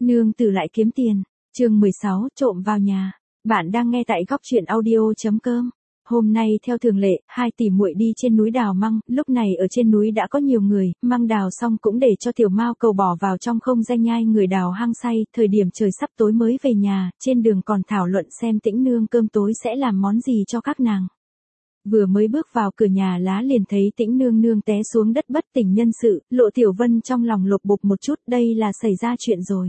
Nương tử lại kiếm tiền. Chương 16, trộm vào nhà. Bạn đang nghe tại góc truyện audio.com. Hôm nay theo thường lệ, hai tỷ muội đi trên núi đào măng, lúc này ở trên núi đã có nhiều người, măng đào xong cũng để cho tiểu mao cầu bỏ vào trong không danh nhai người đào hang say, thời điểm trời sắp tối mới về nhà, trên đường còn thảo luận xem Tĩnh Nương cơm tối sẽ làm món gì cho các nàng. Vừa mới bước vào cửa nhà lá liền thấy Tĩnh Nương nương té xuống đất bất tỉnh nhân sự, Lộ Tiểu Vân trong lòng lột bột một chút, đây là xảy ra chuyện rồi.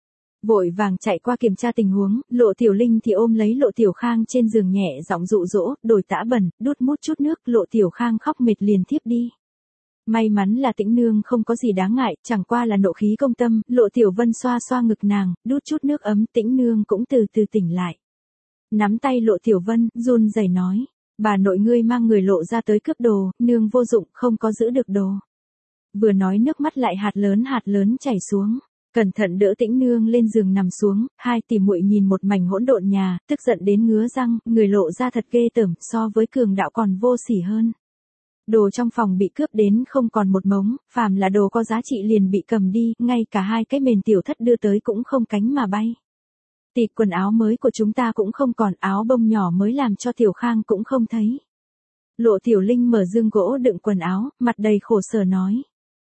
Vội vàng chạy qua kiểm tra tình huống, Lộ Tiểu Linh thì ôm lấy Lộ Tiểu Khang trên giường nhẹ giọng dụ dỗ, đổi tã bẩn, đút mút chút nước, Lộ Tiểu Khang khóc mệt liền thiếp đi. May mắn là Tĩnh Nương không có gì đáng ngại, chẳng qua là nộ khí công tâm, Lộ Tiểu Vân xoa xoa ngực nàng, đút chút nước ấm, Tĩnh Nương cũng từ từ tỉnh lại. Nắm tay Lộ Tiểu Vân, run rẩy nói, bà nội ngươi mang người Lộ ra tới cướp đồ, nương vô dụng, không có giữ được đồ. Vừa nói nước mắt lại hạt lớn chảy xuống. Cẩn thận đỡ Tĩnh Nương lên giường nằm xuống, hai tỷ muội nhìn một mảnh hỗn độn nhà, tức giận đến ngứa răng, người Lộ ra thật ghê tởm, so với cường đạo còn vô sỉ hơn. Đồ trong phòng bị cướp đến không còn một mống, phàm là đồ có giá trị liền bị cầm đi, ngay cả hai cái mền tiểu thất đưa tới cũng không cánh mà bay. Tịt quần áo mới của chúng ta cũng không còn, áo bông nhỏ mới làm cho Tiểu Khang cũng không thấy. Lộ Tiểu Linh mở dương gỗ đựng quần áo, mặt đầy khổ sở nói.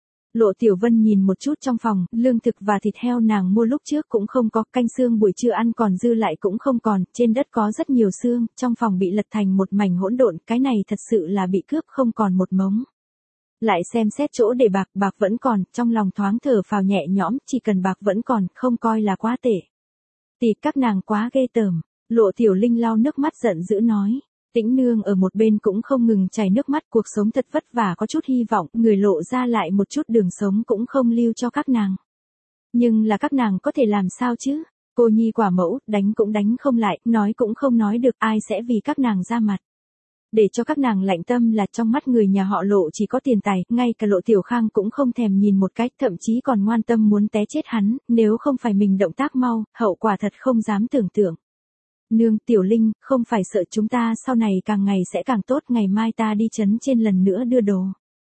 Lộ Tiểu Vân nhìn một chút trong phòng, lương thực và thịt heo nàng mua lúc trước cũng không có, canh xương buổi trưa ăn còn dư lại cũng không còn, trên đất có rất nhiều xương, trong phòng bị lật thành một mảnh hỗn độn, cái này thật sự là bị cướp không còn một mống. Lại xem xét chỗ để bạc vẫn còn, trong lòng thoáng thở phào nhẹ nhõm, chỉ cần bạc vẫn còn, không coi là quá tệ. Tịt các nàng quá ghê tởm, Lộ Tiểu Linh lau nước mắt giận dữ nói. Tĩnh Nương ở một bên cũng không ngừng chảy nước mắt, cuộc sống thật vất vả có chút hy vọng, người Lộ ra lại một chút đường sống cũng không lưu cho các nàng. Nhưng là các nàng có thể làm sao chứ? Cô nhi quả mẫu, đánh cũng đánh không lại, nói cũng không nói được, ai sẽ vì các nàng ra mặt. Để cho các nàng lạnh tâm là trong mắt người nhà họ Lộ chỉ có tiền tài, ngay cả Lộ Tiểu Khang cũng không thèm nhìn một cách, thậm chí còn ngoan tâm muốn té chết hắn, nếu không phải mình động tác mau, hậu quả thật không dám tưởng tượng. Nương, Tiểu Linh, không phải sợ chúng ta sau này càng ngày sẽ càng tốt, ngày mai ta đi trấn trên lần nữa đưa đồ.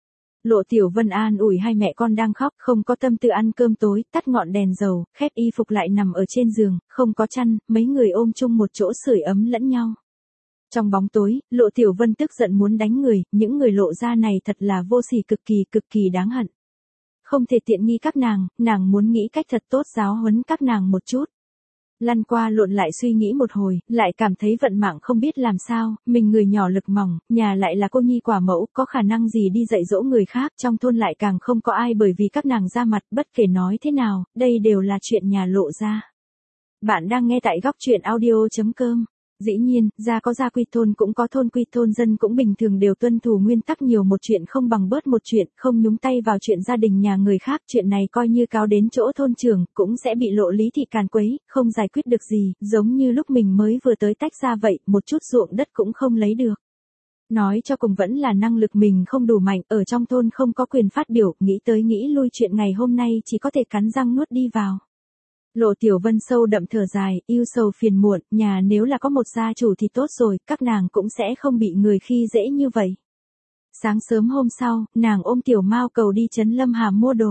Lộ Tiểu Vân an ủi hai mẹ con đang khóc, không có tâm tư ăn cơm tối, tắt ngọn đèn dầu, khép y phục lại nằm ở trên giường, không có chăn, mấy người ôm chung một chỗ sưởi ấm lẫn nhau. Trong bóng tối, Lộ Tiểu Vân tức giận muốn đánh người, những người Lộ ra này thật là vô sỉ cực kỳ đáng hận. Không thể tiện nghi các nàng muốn nghĩ cách thật tốt giáo huấn các nàng một chút. Lăn qua lộn lại suy nghĩ một hồi, lại cảm thấy vận mạng không biết làm sao, mình người nhỏ lực mỏng, nhà lại là cô nhi quả mẫu, có khả năng gì đi dạy dỗ người khác, trong thôn lại càng không có ai bởi vì các nàng ra mặt, bất kể nói thế nào, đây đều là chuyện nhà Lộ ra. Bạn đang nghe tại góc truyện audio.com. Dĩ nhiên, gia có gia quy thôn cũng có thôn quy thôn dân cũng bình thường đều tuân thủ nguyên tắc nhiều một chuyện không bằng bớt một chuyện, không nhúng tay vào chuyện gia đình nhà người khác, chuyện này coi như cáo đến chỗ thôn trưởng, cũng sẽ bị Lộ Lý thị càn quấy, không giải quyết được gì, giống như lúc mình mới vừa tới tách ra vậy, một chút ruộng đất cũng không lấy được. Nói cho cùng vẫn là năng lực mình không đủ mạnh, ở trong thôn không có quyền phát biểu, nghĩ tới nghĩ lui chuyện ngày hôm nay chỉ có thể cắn răng nuốt đi vào. Lộ Tiểu Vân sâu đậm thở dài, yêu sầu phiền muộn, nhà nếu là có một gia chủ thì tốt rồi, các nàng cũng sẽ không bị người khi dễ như vậy. Sáng sớm hôm sau, nàng ôm Tiểu Mao cầu đi trấn Lâm Hà mua đồ.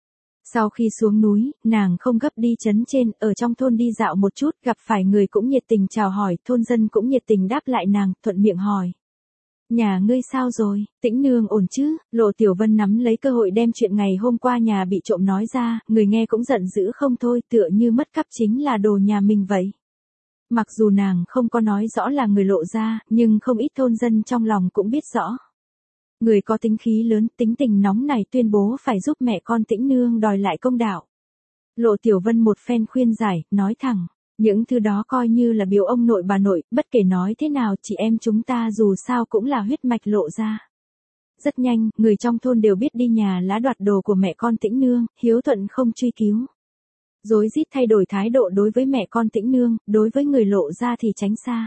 Sau khi xuống núi, nàng không gấp đi trấn trên, ở trong thôn đi dạo một chút, gặp phải người cũng nhiệt tình chào hỏi, thôn dân cũng nhiệt tình đáp lại nàng, thuận miệng hỏi. Nhà ngươi sao rồi, Tĩnh Nương ổn chứ? Lộ Tiểu Vân nắm lấy cơ hội đem chuyện ngày hôm qua nhà bị trộm nói ra, người nghe cũng giận dữ không thôi, tựa như mất cắp chính là đồ nhà mình vậy. Mặc dù nàng không có nói rõ là người Lộ ra, nhưng không ít thôn dân trong lòng cũng biết rõ. Người có tính khí lớn, tính tình nóng này tuyên bố phải giúp mẹ con Tĩnh Nương đòi lại công đạo. Lộ Tiểu Vân một phen khuyên giải, nói thẳng. Những thứ đó coi như là biếu ông nội bà nội, bất kể nói thế nào chị em chúng ta dù sao cũng là huyết mạch Lộ ra. Rất nhanh, người trong thôn đều biết đi nhà lá đoạt đồ của mẹ con Tĩnh Nương, hiếu thuận không truy cứu. Rối rít thay đổi thái độ đối với mẹ con Tĩnh Nương, đối với người Lộ ra thì tránh xa.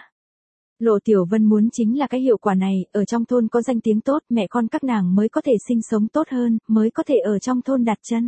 Lộ Tiểu Vân muốn chính là cái hiệu quả này, ở trong thôn có danh tiếng tốt, mẹ con các nàng mới có thể sinh sống tốt hơn, mới có thể ở trong thôn đặt chân.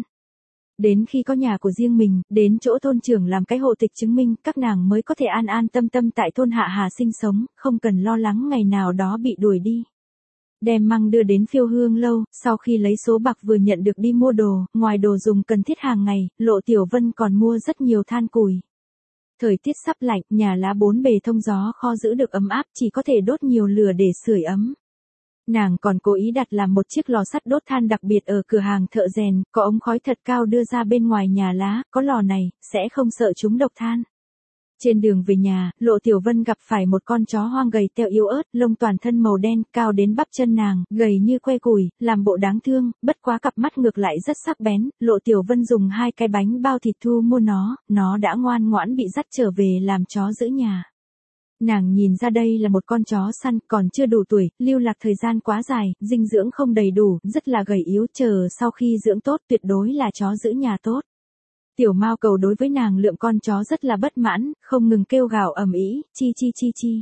Đến khi có nhà của riêng mình, đến chỗ thôn trưởng làm cái hộ tịch chứng minh, các nàng mới có thể an an tâm tâm tại thôn Hạ Hà sinh sống, không cần lo lắng ngày nào đó bị đuổi đi. Đem măng đưa đến Phiêu Hương lâu, sau khi lấy số bạc vừa nhận được đi mua đồ, ngoài đồ dùng cần thiết hàng ngày, Lộ Tiểu Vân còn mua rất nhiều than củi. Thời tiết sắp lạnh, nhà lá bốn bề thông gió kho giữ được ấm áp, chỉ có thể đốt nhiều lửa để sưởi ấm. Nàng còn cố ý đặt làm một chiếc lò sắt đốt than đặc biệt ở cửa hàng thợ rèn, có ống khói thật cao đưa ra bên ngoài nhà lá, có lò này, sẽ không sợ chúng độc than. Trên đường về nhà, Lộ Tiểu Vân gặp phải một con chó hoang gầy teo yếu ớt, lông toàn thân màu đen, cao đến bắp chân nàng, gầy như que củi, làm bộ đáng thương, bất quá cặp mắt ngược lại rất sắc bén. Lộ Tiểu Vân dùng 2 cái bánh bao thịt thu mua nó đã ngoan ngoãn bị dắt trở về làm chó giữ nhà. Nàng nhìn ra đây là một con chó săn, còn chưa đủ tuổi, lưu lạc thời gian quá dài, dinh dưỡng không đầy đủ, rất là gầy yếu, chờ sau khi dưỡng tốt tuyệt đối là chó giữ nhà tốt. Tiểu Mao Cầu đối với nàng lượm con chó rất là bất mãn, không ngừng kêu gào ầm ĩ, chi chi chi chi.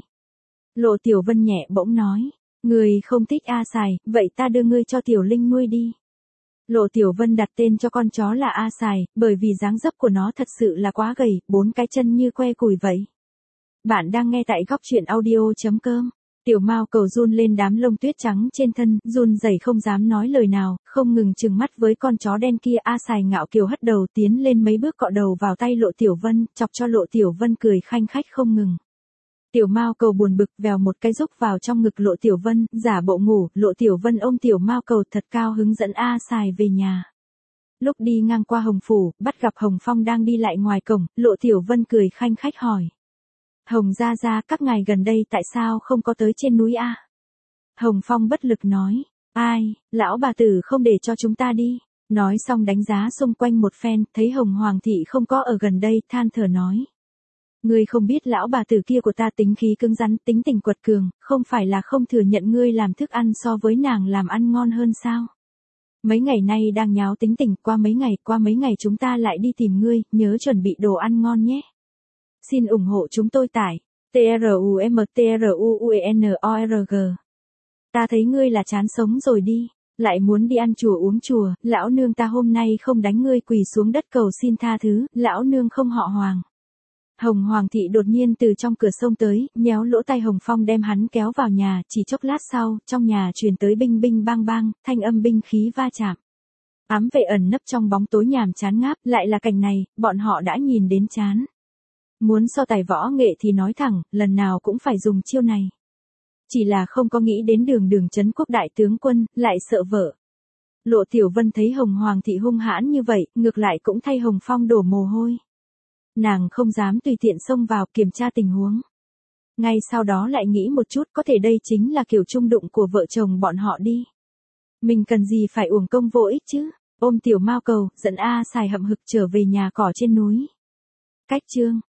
Lộ Tiểu Vân nhẹ bỗng nói, người không thích A Sài, vậy ta đưa ngươi cho Tiểu Linh nuôi đi. Lộ Tiểu Vân đặt tên cho con chó là A Sài, bởi vì dáng dấp của nó thật sự là quá gầy, 4 cái chân như que củi vậy. Bạn đang nghe tại góc truyện audio.com. Tiểu Mao Cầu run lên đám lông tuyết trắng trên thân, run rẩy không dám nói lời nào, không ngừng trừng mắt với con chó đen kia. A Sài ngạo kiều hất đầu tiến lên mấy bước cọ đầu vào tay Lộ Tiểu Vân, chọc cho Lộ Tiểu Vân cười khanh khách không ngừng. Tiểu Mao Cầu buồn bực vèo một cái rúc vào trong ngực Lộ Tiểu Vân, giả bộ ngủ. Lộ Tiểu Vân ôm Tiểu Mao Cầu thật cao hứng dẫn A Sài về nhà. Lúc đi ngang qua Hồng Phủ, bắt gặp Hồng Phong đang đi lại ngoài cổng, Lộ Tiểu Vân cười khanh khách hỏi. Hồng gia gia, các ngài gần đây tại sao không có tới trên núi a? Hồng Phong bất lực nói, ai, lão bà tử không để cho chúng ta đi. Nói xong đánh giá xung quanh một phen, thấy Hồng Hoàng thị không có ở gần đây, than thở nói. Ngươi không biết lão bà tử kia của ta tính khí cứng rắn, tính tình quật cường, không phải là không thừa nhận ngươi làm thức ăn so với nàng làm ăn ngon hơn sao? Mấy ngày nay đang nháo tính tình, qua mấy ngày chúng ta lại đi tìm ngươi, nhớ chuẩn bị đồ ăn ngon nhé. Xin ủng hộ chúng tôi tải TRUMTRUUENORG. Ta thấy ngươi là chán sống rồi đi, lại muốn đi ăn chùa uống chùa, lão nương ta hôm nay không đánh ngươi quỳ xuống đất cầu xin tha thứ, lão nương không họ Hoàng. Hồng Hoàng thị đột nhiên từ trong cửa sông tới, nhéo lỗ tai Hồng Phong đem hắn kéo vào nhà, chỉ chốc lát sau, trong nhà truyền tới binh binh bang bang, thanh âm binh khí va chạm. Ám vệ ẩn nấp trong bóng tối nhàm chán ngáp, lại là cảnh này, bọn họ đã nhìn đến chán. Muốn so tài võ nghệ thì nói thẳng, lần nào cũng phải dùng chiêu này. Chỉ là không có nghĩ đến Đường Trấn Quốc đại tướng quân, lại sợ vợ. Lộ Tiểu Vân thấy Hồng Hoàng thị hung hãn như vậy, ngược lại cũng thay Hồng Phong đổ mồ hôi. Nàng không dám tùy tiện xông vào kiểm tra tình huống. Ngay sau đó lại nghĩ một chút, có thể đây chính là kiểu chung đụng của vợ chồng bọn họ đi. Mình cần gì phải uổng công vô ích chứ, ôm Tiểu Mao Cầu, dẫn A Sài hậm hực trở về nhà cỏ trên núi. Cách chương